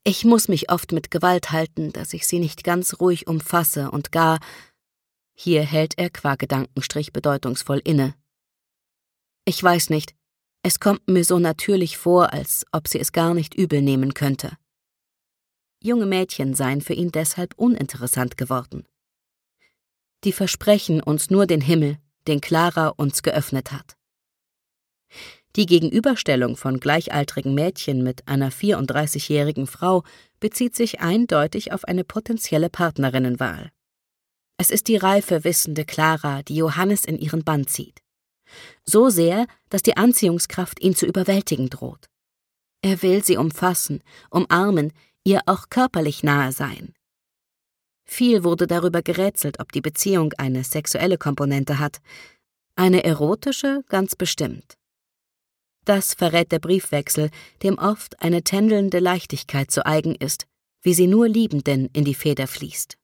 Ich muss mich oft mit Gewalt halten, dass ich sie nicht ganz ruhig umfasse und gar…« Hier hält er qua Gedankenstrich bedeutungsvoll inne. »Ich weiß nicht, es kommt mir so natürlich vor, als ob sie es gar nicht übel nehmen könnte.« Junge Mädchen seien für ihn deshalb uninteressant geworden. Die versprechen uns nur den Himmel, den Clara uns geöffnet hat. Die Gegenüberstellung von gleichaltrigen Mädchen mit einer 34-jährigen Frau bezieht sich eindeutig auf eine potenzielle Partnerinnenwahl. Es ist die reife, wissende Clara, die Johannes in ihren Bann zieht. So sehr, dass die Anziehungskraft ihn zu überwältigen droht. Er will sie umfassen, umarmen, ihr auch körperlich nahe sein. Viel wurde darüber gerätselt, ob die Beziehung eine sexuelle Komponente hat. Eine erotische ganz bestimmt. Das verrät der Briefwechsel, dem oft eine tändelnde Leichtigkeit zu eigen ist, wie sie nur Liebenden in die Feder fließt.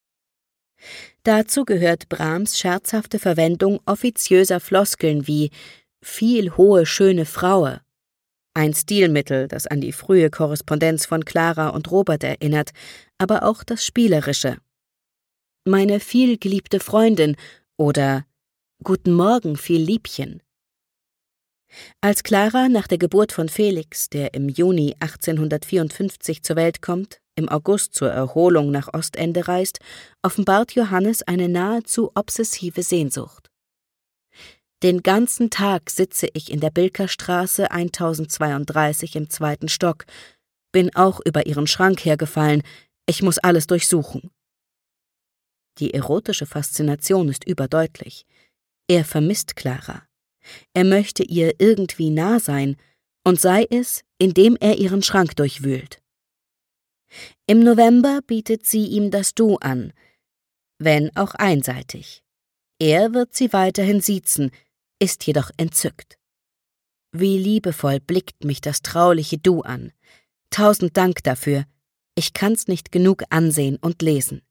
Dazu gehört Brahms scherzhafte Verwendung offiziöser Floskeln wie »viel hohe, schöne Fraue«, ein Stilmittel, das an die frühe Korrespondenz von Clara und Robert erinnert, aber auch das Spielerische. »Meine viel geliebte Freundin« oder »Guten Morgen, viel Liebchen«. Als Clara nach der Geburt von Felix, der im Juni 1854 zur Welt kommt, im August zur Erholung nach Ostende reist, offenbart Johannes eine nahezu obsessive Sehnsucht. »Den ganzen Tag sitze ich in der Bilkerstraße 1032 im 2. Stock, bin auch über ihren Schrank hergefallen, ich muss alles durchsuchen.« Die erotische Faszination ist überdeutlich. Er vermisst Clara. Er möchte ihr irgendwie nah sein, und sei es, indem er ihren Schrank durchwühlt. Im November bietet sie ihm das Du an, wenn auch einseitig. Er wird sie weiterhin siezen, ist jedoch entzückt. Wie liebevoll blickt mich das trauliche Du an. 1000 Dank dafür, ich kann's nicht genug ansehen und lesen.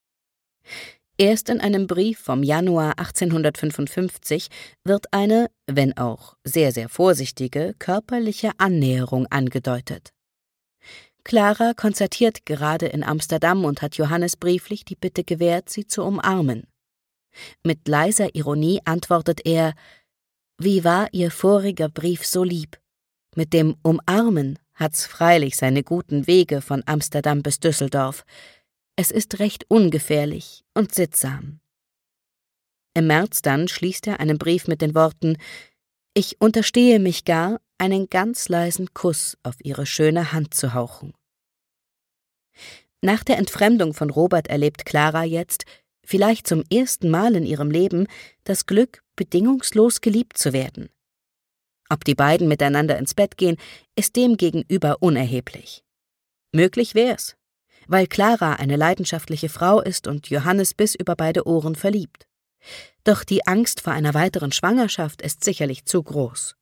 Erst in einem Brief vom Januar 1855 wird eine, wenn auch sehr, sehr vorsichtige, körperliche Annäherung angedeutet. Clara konzertiert gerade in Amsterdam und hat Johannes brieflich die Bitte gewährt, sie zu umarmen. Mit leiser Ironie antwortet er: »Wie war Ihr voriger Brief so lieb? Mit dem Umarmen hat's freilich seine guten Wege von Amsterdam bis Düsseldorf. Es ist recht ungefährlich und sittsam.« Im März dann schließt er einen Brief mit den Worten: »Ich unterstehe mich gar, einen ganz leisen Kuss auf Ihre schöne Hand zu hauchen.« Nach der Entfremdung von Robert erlebt Clara jetzt, vielleicht zum ersten Mal in ihrem Leben, das Glück, bedingungslos geliebt zu werden. Ob die beiden miteinander ins Bett gehen, ist demgegenüber unerheblich. Möglich wär's, weil Clara eine leidenschaftliche Frau ist und Johannes bis über beide Ohren verliebt. Doch die Angst vor einer weiteren Schwangerschaft ist sicherlich zu groß.